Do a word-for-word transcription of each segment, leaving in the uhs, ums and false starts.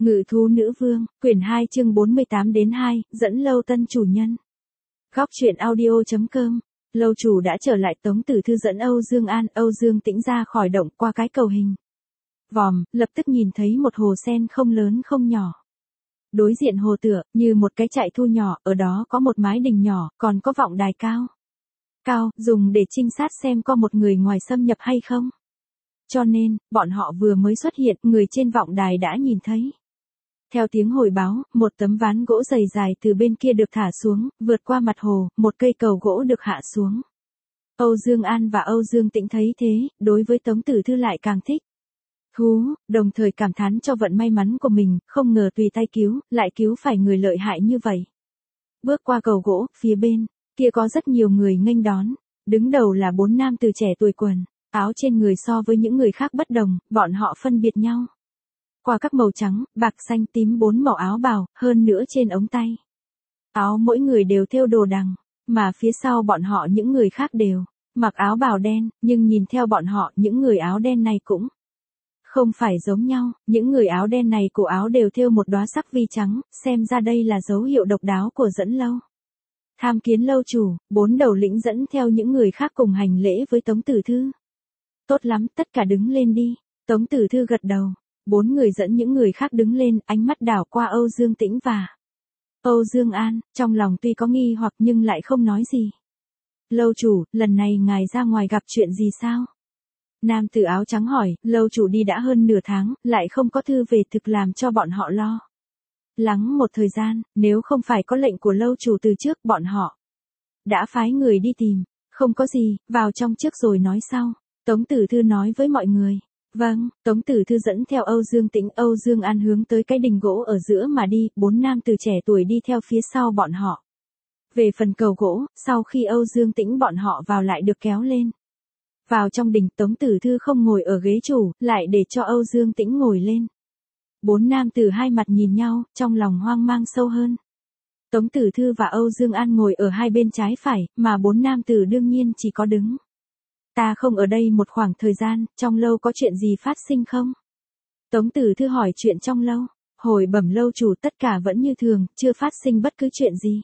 Ngự thú nữ vương, quyển hai chương bốn mươi tám đến hai, dẫn lâu tân chủ nhân. Góc truyện audio.com. Lâu chủ đã trở lại. Tống Tử Thư dẫn Âu Dương An, Âu Dương Tĩnh ra khỏi động qua cái cầu hình vòm, lập tức nhìn thấy một hồ sen không lớn không nhỏ. Đối diện hồ tựa, như một cái trại thu nhỏ, ở đó có một mái đình nhỏ, còn có vọng đài cao. Cao, dùng để trinh sát xem có một người ngoài xâm nhập hay không. Cho nên, bọn họ vừa mới xuất hiện, người trên vọng đài đã nhìn thấy. Theo tiếng hồi báo, một tấm ván gỗ dày dài từ bên kia được thả xuống, vượt qua mặt hồ, một cây cầu gỗ được hạ xuống. Âu Dương An và Âu Dương Tĩnh thấy thế, đối với Tống Tử Thư lại càng thích thú, đồng thời cảm thán cho vận may mắn của mình, không ngờ tùy tay cứu, lại cứu phải người lợi hại như vậy. Bước qua cầu gỗ, phía bên kia có rất nhiều người nghênh đón, đứng đầu là bốn nam từ trẻ tuổi quần áo trên người so với những người khác bất đồng, bọn họ phân biệt nhau qua các màu trắng, bạc, xanh, tím bốn màu áo bào, hơn nữa trên ống tay áo mỗi người đều thêu đồ đằng, mà phía sau bọn họ những người khác đều mặc áo bào đen, nhưng nhìn theo bọn họ những người áo đen này cũng không phải giống nhau, những người áo đen này cổ áo đều thêu một đóa sắc vi trắng, xem ra đây là dấu hiệu độc đáo của dẫn lâu. Tham kiến lâu chủ, bốn đầu lĩnh dẫn theo những người khác cùng hành lễ với Tống Tử Thư. Tốt lắm, tất cả đứng lên đi. Tống Tử Thư gật đầu. Bốn người dẫn những người khác đứng lên, ánh mắt đảo qua Âu Dương Tĩnh và Âu Dương An, trong lòng tuy có nghi hoặc nhưng lại không nói gì. Lâu chủ, lần này ngài ra ngoài gặp chuyện gì sao? Nam tử áo trắng hỏi, lâu chủ đi đã hơn nửa tháng, lại không có thư về thực làm cho bọn họ lo lắng một thời gian, nếu không phải có lệnh của lâu chủ từ trước, bọn họ đã phái người đi tìm. Không có gì, vào trong trước rồi nói sau. Tống Tử Thư nói với mọi người. Vâng, Tống Tử Thư dẫn theo Âu Dương Tĩnh, Âu Dương An hướng tới cái đình gỗ ở giữa mà đi, bốn nam từ trẻ tuổi đi theo phía sau bọn họ. Về phần cầu gỗ, sau khi Âu Dương Tĩnh bọn họ vào lại được kéo lên. Vào trong đình, Tống Tử Thư không ngồi ở ghế chủ, lại để cho Âu Dương Tĩnh ngồi lên. Bốn nam tử hai mặt nhìn nhau, trong lòng hoang mang sâu hơn. Tống Tử Thư và Âu Dương An ngồi ở hai bên trái phải, mà bốn nam tử đương nhiên chỉ có đứng. Ta không ở đây một khoảng thời gian, trong lâu có chuyện gì phát sinh không? Tống Tử Thư hỏi chuyện trong lâu. Hồi bẩm lâu chủ tất cả vẫn như thường, chưa phát sinh bất cứ chuyện gì.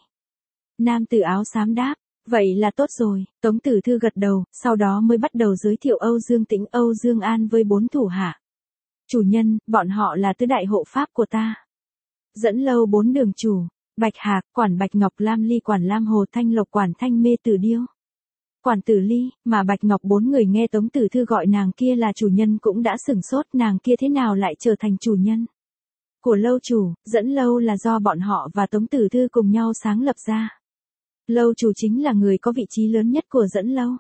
Nam tử áo xám đáp. Vậy là tốt rồi. Tống Tử Thư gật đầu, sau đó mới bắt đầu giới thiệu Âu Dương Tĩnh, Âu Dương An với bốn thủ hạ. Chủ nhân, bọn họ là tứ đại hộ pháp của ta. Dẫn lâu bốn đường chủ, Bạch Hạc, Quản Bạch Ngọc, Lam Ly, Quản Lam Hồ, Thanh Lộc, Quản Thanh Mê, Tử Điêu, Quản Tử Ly, mà Bạch Ngọc bốn người nghe Tống Tử Thư gọi nàng kia là chủ nhân cũng đã sửng sốt, nàng kia thế nào lại trở thành chủ nhân của lâu chủ. Dẫn lâu là do bọn họ và Tống Tử Thư cùng nhau sáng lập ra. Lâu chủ chính là người có vị trí lớn nhất của dẫn lâu.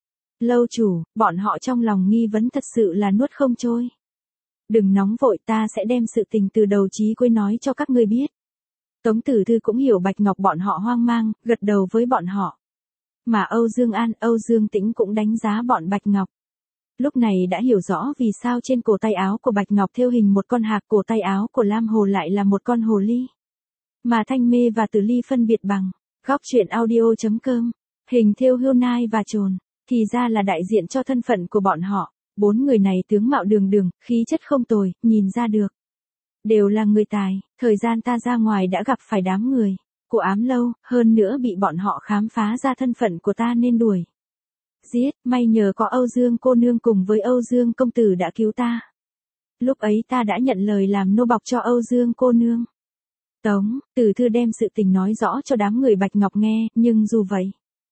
Lâu chủ, bọn họ trong lòng nghi vấn thật sự là nuốt không trôi. Đừng nóng vội, ta sẽ đem sự tình từ đầu chí cuối nói cho các ngươi biết. Tống Tử Thư cũng hiểu Bạch Ngọc bọn họ hoang mang, gật đầu với bọn họ. Mà Âu Dương An, Âu Dương Tĩnh cũng đánh giá bọn Bạch Ngọc. Lúc này đã hiểu rõ vì sao trên cổ tay áo của Bạch Ngọc thêu hình một con hạc, cổ tay áo của Lam Hồ lại là một con hồ ly. Mà Thanh Mê và Tử Ly phân biệt bằng góc truyện audio.com, hình thêu hươu nai và trồn, thì ra là đại diện cho thân phận của bọn họ. Bốn người này tướng mạo đường đường, khí chất không tồi, nhìn ra được đều là người tài. Thời gian ta ra ngoài đã gặp phải đám người của ám lâu, hơn nữa bị bọn họ khám phá ra thân phận của ta nên đuổi giết, may nhờ có Âu Dương cô nương cùng với Âu Dương công tử đã cứu ta. Lúc ấy ta đã nhận lời làm nô bộc cho Âu Dương cô nương. Tống Tử Thư đem sự tình nói rõ cho đám người Bạch Ngọc nghe, nhưng dù vậy,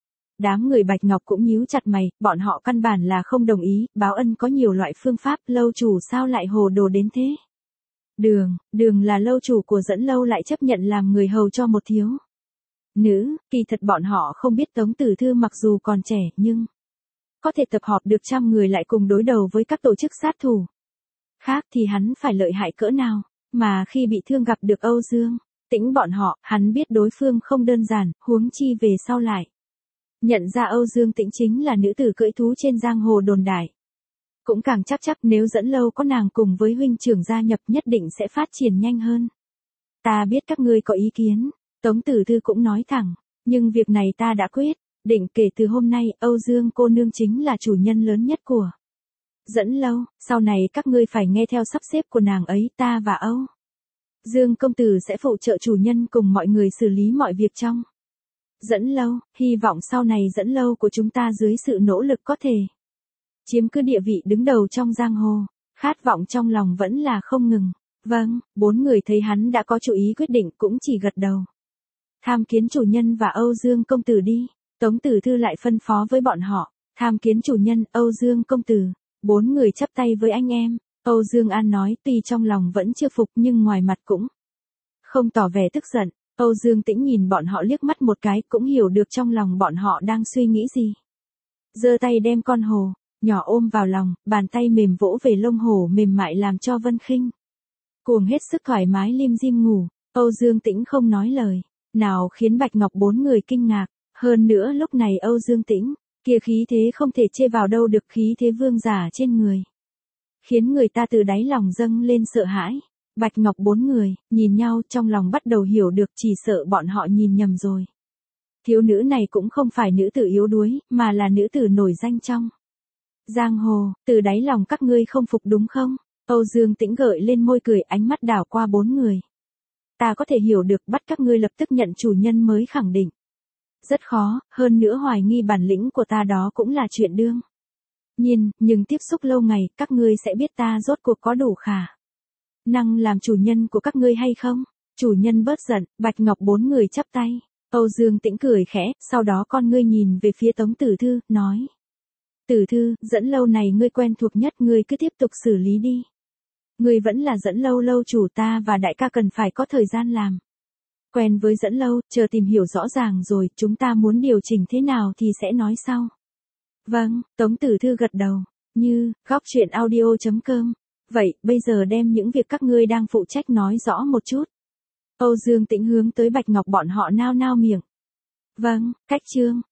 đám người Bạch Ngọc cũng nhíu chặt mày, bọn họ căn bản là không đồng ý, báo ân có nhiều loại phương pháp, lâu chủ sao lại hồ đồ đến thế? Đường, đường là lâu chủ của dẫn lâu lại chấp nhận làm người hầu cho một thiếu nữ, kỳ thật bọn họ không biết Tống Tử Thư mặc dù còn trẻ nhưng có thể tập hợp được trăm người lại cùng đối đầu với các tổ chức sát thủ khác thì hắn phải lợi hại cỡ nào, mà khi bị thương gặp được Âu Dương Tĩnh bọn họ, hắn biết đối phương không đơn giản, huống chi về sau lại nhận ra Âu Dương Tĩnh chính là nữ tử cưỡi thú trên giang hồ đồn đại. Cũng càng chắc chắc nếu dẫn lâu có nàng cùng với huynh trưởng gia nhập nhất định sẽ phát triển nhanh hơn. Ta biết các ngươi có ý kiến, Tống Tử Thư cũng nói thẳng, nhưng việc này ta đã quyết, định kể từ hôm nay Âu Dương cô nương chính là chủ nhân lớn nhất của dẫn lâu, sau này các ngươi phải nghe theo sắp xếp của nàng ấy, ta và Âu Dương công tử sẽ phụ trợ chủ nhân cùng mọi người xử lý mọi việc trong dẫn lâu, hy vọng sau này dẫn lâu của chúng ta dưới sự nỗ lực có thể chiếm cứ địa vị đứng đầu trong giang hồ, khát vọng trong lòng vẫn là không ngừng. Vâng, bốn người thấy hắn đã có chủ ý quyết định cũng chỉ gật đầu. Tham kiến chủ nhân và Âu Dương công tử đi, Tống Tử Thư lại phân phó với bọn họ, tham kiến chủ nhân, Âu Dương công tử. Bốn người chắp tay với anh em, Âu Dương An nói tuy trong lòng vẫn chưa phục nhưng ngoài mặt cũng không tỏ vẻ tức giận. Âu Dương Tĩnh nhìn bọn họ liếc mắt một cái cũng hiểu được trong lòng bọn họ đang suy nghĩ gì. Giơ tay đem con hồ nhỏ ôm vào lòng, bàn tay mềm vỗ về lông hổ mềm mại làm cho Vân Khinh cuồng hết sức thoải mái lim dim ngủ. Âu Dương Tĩnh không nói lời nào khiến Bạch Ngọc bốn người kinh ngạc, hơn nữa lúc này Âu Dương Tĩnh kia khí thế không thể chê vào đâu được, khí thế vương giả trên người khiến người ta từ đáy lòng dâng lên sợ hãi. Bạch Ngọc bốn người nhìn nhau trong lòng bắt đầu hiểu được chỉ sợ bọn họ nhìn nhầm rồi. Thiếu nữ này cũng không phải nữ tử yếu đuối, mà là nữ tử nổi danh trong giang hồ, từ đáy lòng các ngươi không phục đúng không? Âu Dương Tĩnh gợi lên môi cười, ánh mắt đảo qua bốn người. Ta có thể hiểu được bắt các ngươi lập tức nhận chủ nhân mới khẳng định rất khó, hơn nữa hoài nghi bản lĩnh của ta đó cũng là chuyện đương nhiên, nhưng tiếp xúc lâu ngày các ngươi sẽ biết ta rốt cuộc có đủ khả năng làm chủ nhân của các ngươi hay không. Chủ nhân bớt giận. Bạch Ngọc bốn người chắp tay. Âu Dương Tĩnh cười khẽ, sau đó con ngươi nhìn về phía Tống Tử Thư, nói. Tử Thư, dẫn lâu này ngươi quen thuộc nhất, ngươi cứ tiếp tục xử lý đi. Ngươi vẫn là dẫn lâu lâu chủ, ta và đại ca cần phải có thời gian làm quen với dẫn lâu, chờ tìm hiểu rõ ràng rồi, chúng ta muốn điều chỉnh thế nào thì sẽ nói sau. Vâng, Tống Tử Thư gật đầu, như, góc truyện audio chấm com. Vậy, bây giờ đem những việc các ngươi đang phụ trách nói rõ một chút. Âu Dương Tĩnh hướng tới Bạch Ngọc bọn họ nao nao miệng. Vâng, cách chương.